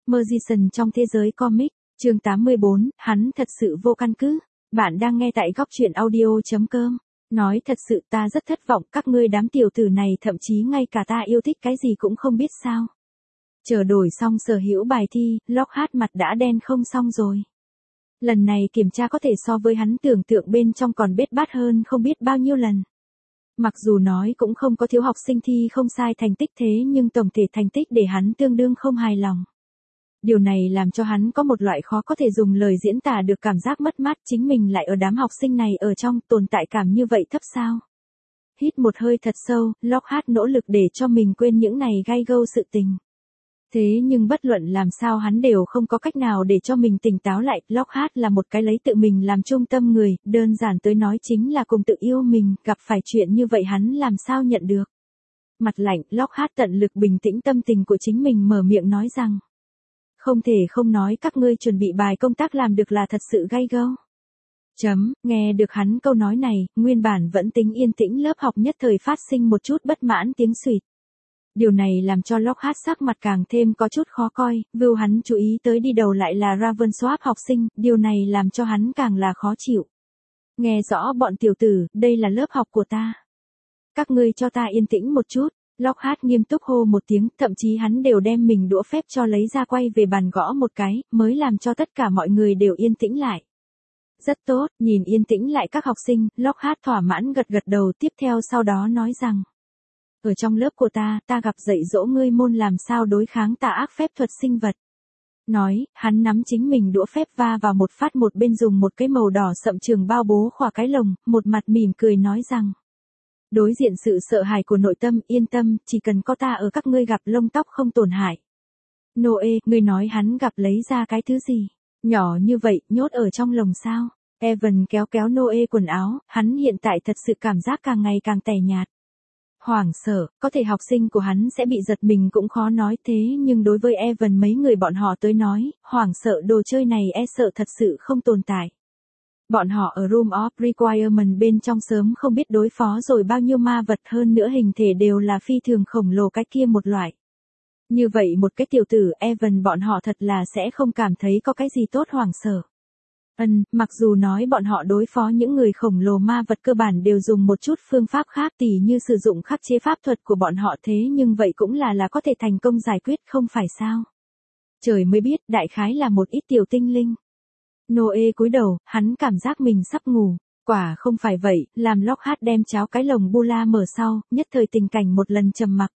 Murchison trong thế giới comic, chương 84, hắn thật sự vô căn cứ. Bạn đang nghe tại góc truyện audio.com. Nói thật sự ta rất thất vọng, các ngươi đám tiểu tử này thậm chí ngay cả ta yêu thích cái gì cũng không biết sao. Chờ đổi xong sở hữu bài thi, Lockhart mặt đã đen không xong rồi. Lần này kiểm tra có thể so với hắn tưởng tượng bên trong còn bết bát hơn không biết bao nhiêu lần. Mặc dù nói cũng không có thiếu học sinh thi không sai thành tích thế nhưng tổng thể thành tích để hắn tương đương không hài lòng. Điều này làm cho hắn có một loại khó có thể dùng lời diễn tả được cảm giác mất mát chính mình lại ở đám học sinh này ở trong tồn tại cảm như vậy thấp sao. Hít một hơi thật sâu, Lockhart nỗ lực để cho mình quên những này gai gâu sự tình. Thế nhưng bất luận làm sao hắn đều không có cách nào để cho mình tỉnh táo lại. Lockhart là một cái lấy tự mình làm trung tâm người, đơn giản tới nói chính là cùng tự yêu mình, gặp phải chuyện như vậy hắn làm sao nhận được. Mặt lạnh, Lockhart tận lực bình tĩnh tâm tình của chính mình mở miệng nói rằng. Không thể không nói các ngươi chuẩn bị bài công tác làm được là thật sự gay gâu. Nghe được hắn câu nói này, nguyên bản vẫn tính yên tĩnh lớp học nhất thời phát sinh một chút bất mãn tiếng xuýt. Điều này làm cho Lockhart sắc mặt càng thêm có chút khó coi, vưu hắn chú ý tới đi đầu lại là Ravensworth học sinh, điều này làm cho hắn càng là khó chịu. Nghe rõ bọn tiểu tử, đây là lớp học của ta. Các ngươi cho ta yên tĩnh một chút. Lockhart nghiêm túc hô một tiếng, thậm chí hắn đều đem mình đũa phép cho lấy ra quay về bàn gõ một cái, mới làm cho tất cả mọi người đều yên tĩnh lại. Rất tốt, nhìn yên tĩnh lại các học sinh, Lockhart thỏa mãn gật gật đầu tiếp theo sau đó nói rằng. Ở trong lớp của ta gặp dạy dỗ ngươi môn làm sao đối kháng tà ác phép thuật sinh vật. Nói, hắn nắm chính mình đũa phép va vào một phát một bên dùng một cái màu đỏ sậm trường bao bố khỏa cái lồng, một mặt mỉm cười nói rằng. Đối diện sự sợ hãi của nội tâm, yên tâm, chỉ cần có ta ở các ngươi gặp lông tóc không tổn hại. Noe, ngươi nói hắn gặp lấy ra cái thứ gì? Nhỏ như vậy, nhốt ở trong lồng sao? Evan kéo kéo Noe quần áo, hắn hiện tại thật sự cảm giác càng ngày càng tẻ nhạt. Hoảng sợ, có thể học sinh của hắn sẽ bị giật mình cũng khó nói thế nhưng đối với Evan mấy người bọn họ tới nói, hoảng sợ đồ chơi này sợ thật sự không tồn tại. Bọn họ ở Room of Requirement bên trong sớm không biết đối phó rồi bao nhiêu ma vật hơn nữa hình thể đều là phi thường khổng lồ cái kia một loại. Như vậy một cái tiểu tử Evan bọn họ thật là sẽ không cảm thấy có cái gì tốt hoảng sợ. Mặc dù nói bọn họ đối phó những người khổng lồ ma vật cơ bản đều dùng một chút phương pháp khác tỉ như sử dụng khắc chế pháp thuật của bọn họ thế nhưng vậy cũng là có thể thành công giải quyết không phải sao. Trời mới biết đại khái là một ít tiểu tinh linh. Noe cúi đầu, hắn cảm giác mình sắp ngủ. Quả không phải vậy, làm Lockhart đem cháo cái lồng Bula mở sau, nhất thời tình cảnh một lần trầm mặc.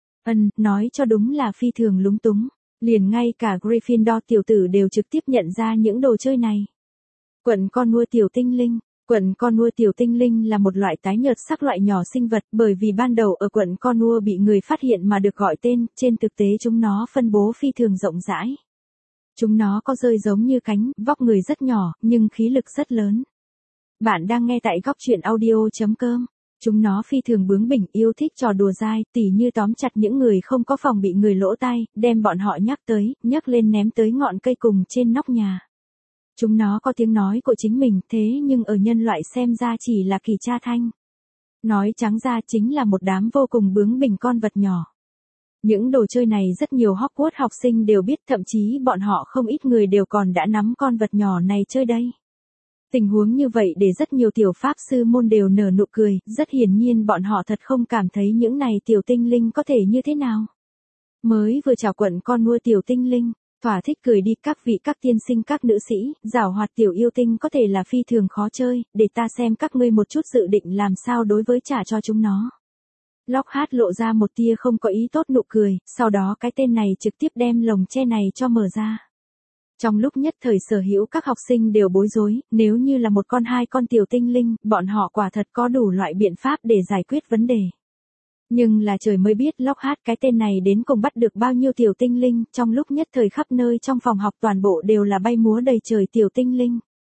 Nói cho đúng là phi thường lúng túng. Liền ngay cả Gryffindor tiểu tử đều trực tiếp nhận ra những đồ chơi này. Quận con nua tiểu tinh linh. Quận con nua tiểu tinh linh là một loại tái nhợt sắc loại nhỏ sinh vật bởi vì ban đầu ở quận con nua bị người phát hiện mà được gọi tên, trên thực tế chúng nó phân bố phi thường rộng rãi. Chúng nó có rơi giống như cánh, vóc người rất nhỏ, nhưng khí lực rất lớn. Bạn đang nghe tại góc truyện audio.com. Chúng nó phi thường bướng bỉnh, yêu thích trò đùa dai, tỉ như tóm chặt những người không có phòng bị người lỗ tai, đem bọn họ nhấc lên ném tới ngọn cây cùng trên nóc nhà. Chúng nó có tiếng nói của chính mình, thế nhưng ở nhân loại xem ra chỉ là kỳ cha thanh. Nói trắng ra chính là một đám vô cùng bướng bỉnh con vật nhỏ. Những đồ chơi này rất nhiều Hogwarts học sinh đều biết, thậm chí bọn họ không ít người đều còn đã nắm con vật nhỏ này chơi đây. Tình huống như vậy để rất nhiều tiểu pháp sư môn đều nở nụ cười, rất hiển nhiên bọn họ thật không cảm thấy những này tiểu tinh linh có thể như thế nào. Mới vừa chào quận con nuôi tiểu tinh linh, thỏa thích cười đi các vị các tiên sinh các nữ sĩ, giảo hoạt tiểu yêu tinh có thể là phi thường khó chơi, để ta xem các ngươi một chút dự định làm sao đối với trả cho chúng nó. Lockhart lộ ra một tia không có ý tốt nụ cười, sau đó cái tên này trực tiếp đem lồng tre này cho mở ra. Trong lúc nhất thời sở hữu các học sinh đều bối rối, nếu như là một con hai con tiểu tinh linh, bọn họ quả thật có đủ loại biện pháp để giải quyết vấn đề. Nhưng là trời mới biết Lockhart cái tên này đến cùng bắt được bao nhiêu tiểu tinh linh, trong lúc nhất thời khắp nơi trong phòng học toàn bộ đều là bay múa đầy trời tiểu tinh linh.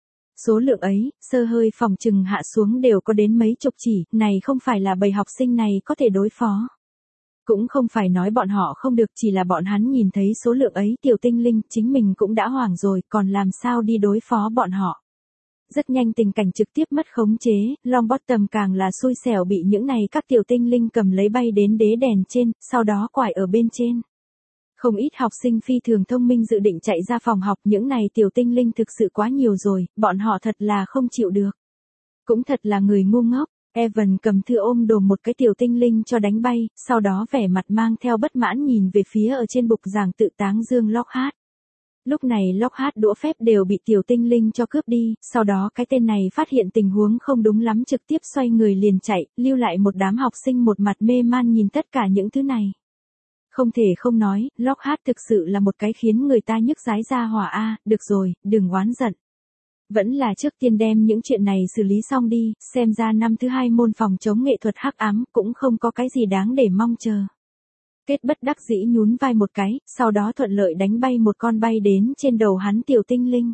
Số lượng ấy, sơ hơi phòng trừng hạ xuống đều có đến mấy chục chỉ, này không phải là bầy học sinh này có thể đối phó. Cũng không phải nói bọn họ không được, chỉ là bọn hắn nhìn thấy số lượng ấy tiểu tinh linh, chính mình cũng đã hoảng rồi, còn làm sao đi đối phó bọn họ. Rất nhanh tình cảnh trực tiếp mất khống chế, Longbottom càng là xui xẻo bị những này các tiểu tinh linh cầm lấy bay đến đế đèn trên, sau đó quải ở bên trên. Không ít học sinh phi thường thông minh dự định chạy ra phòng học, những này tiểu tinh linh thực sự quá nhiều rồi, bọn họ thật là không chịu được. Cũng thật là người ngu ngốc. Evan cầm thư ôm đồm một cái tiểu tinh linh cho đánh bay, sau đó vẻ mặt mang theo bất mãn nhìn về phía ở trên bục giảng tự táng dương Lockhart. Lúc này Lockhart đũa phép đều bị tiểu tinh linh cho cướp đi, sau đó cái tên này phát hiện tình huống không đúng lắm trực tiếp xoay người liền chạy, lưu lại một đám học sinh một mặt mê man nhìn tất cả những thứ này. Không thể không nói, Lockhart thực sự là một cái khiến người ta nhức dái ra hỏa a, được rồi, đừng oán giận. Vẫn là trước tiên đem những chuyện này xử lý xong đi, xem ra năm thứ 2 môn phòng chống nghệ thuật hắc ám cũng không có cái gì đáng để mong chờ. Kết bất đắc dĩ nhún vai một cái, sau đó thuận lợi đánh bay một con bay đến trên đầu hắn tiểu tinh linh.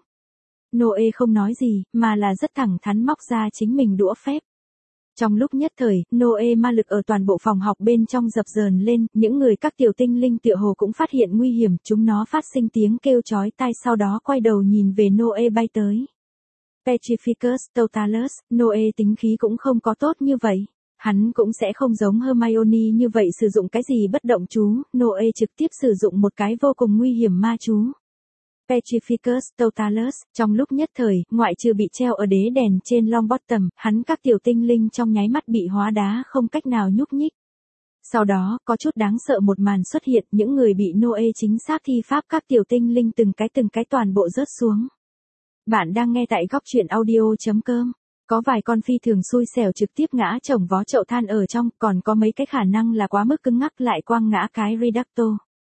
Noe không nói gì, mà là rất thẳng thắn móc ra chính mình đũa phép. Trong lúc nhất thời, Noe ma lực ở toàn bộ phòng học bên trong dập dờn lên, những người các tiểu tinh linh tựa hồ cũng phát hiện nguy hiểm, chúng nó phát sinh tiếng kêu chói tai sau đó quay đầu nhìn về Noe bay tới. Petrificus Totalus, Noe tính khí cũng không có tốt như vậy. Hắn cũng sẽ không giống Hermione như vậy sử dụng cái gì bất động chú, Noe trực tiếp sử dụng một cái vô cùng nguy hiểm ma chú. Petrificus Totalus, trong lúc nhất thời, ngoại trừ bị treo ở đế đèn trên Longbottom, hắn các tiểu tinh linh trong nháy mắt bị hóa đá không cách nào nhúc nhích. Sau đó, có chút đáng sợ một màn xuất hiện, những người bị Noe chính xác thi pháp các tiểu tinh linh từng cái toàn bộ rớt xuống. Bạn đang nghe tại góc truyện audio.com. Có vài con phi thường xui xẻo trực tiếp ngã chồng vó chậu than ở trong, còn có mấy cái khả năng là quá mức cứng ngắc lại quăng ngã cái Redacto.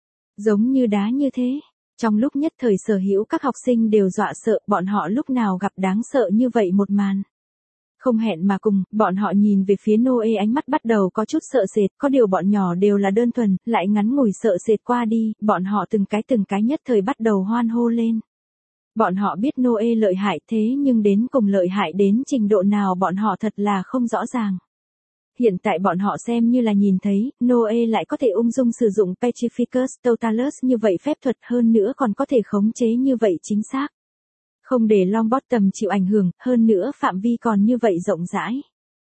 Giống như đá như thế. Trong lúc nhất thời sở hữu các học sinh đều dọa sợ, bọn họ lúc nào gặp đáng sợ như vậy một màn. Không hẹn mà cùng, bọn họ nhìn về phía Noe ánh mắt bắt đầu có chút sợ sệt, có điều bọn nhỏ đều là đơn thuần, lại ngắn ngủi sợ sệt qua đi, bọn họ từng cái nhất thời bắt đầu hoan hô lên. Bọn họ biết Noe lợi hại thế nhưng đến cùng lợi hại đến trình độ nào bọn họ thật là không rõ ràng. Hiện tại bọn họ xem như là nhìn thấy, Noe lại có thể ung dung sử dụng Petrificus Totalus như vậy phép thuật hơn nữa còn có thể khống chế như vậy chính xác. Không để Longbottom chịu ảnh hưởng, hơn nữa phạm vi còn như vậy rộng rãi.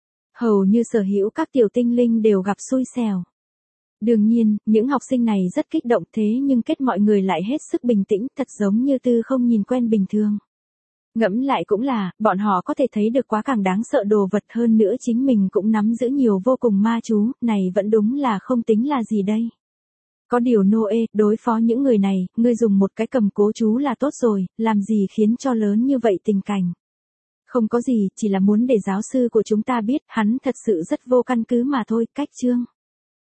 Hầu như sở hữu các tiểu tinh linh đều gặp xui xẻo. Đương nhiên, những học sinh này rất kích động thế nhưng kết mọi người lại hết sức bình tĩnh, thật giống như tư không nhìn quen bình thường. Ngẫm lại cũng là, bọn họ có thể thấy được quá càng đáng sợ đồ vật hơn nữa chính mình cũng nắm giữ nhiều vô cùng ma chú, này vẫn đúng là không tính là gì đây. Có điều Noe, đối phó những người này, ngươi dùng một cái cầm cố chú là tốt rồi, làm gì khiến cho lớn như vậy tình cảnh. Không có gì, chỉ là muốn để giáo sư của chúng ta biết, hắn thật sự rất vô căn cứ mà thôi, cách chương.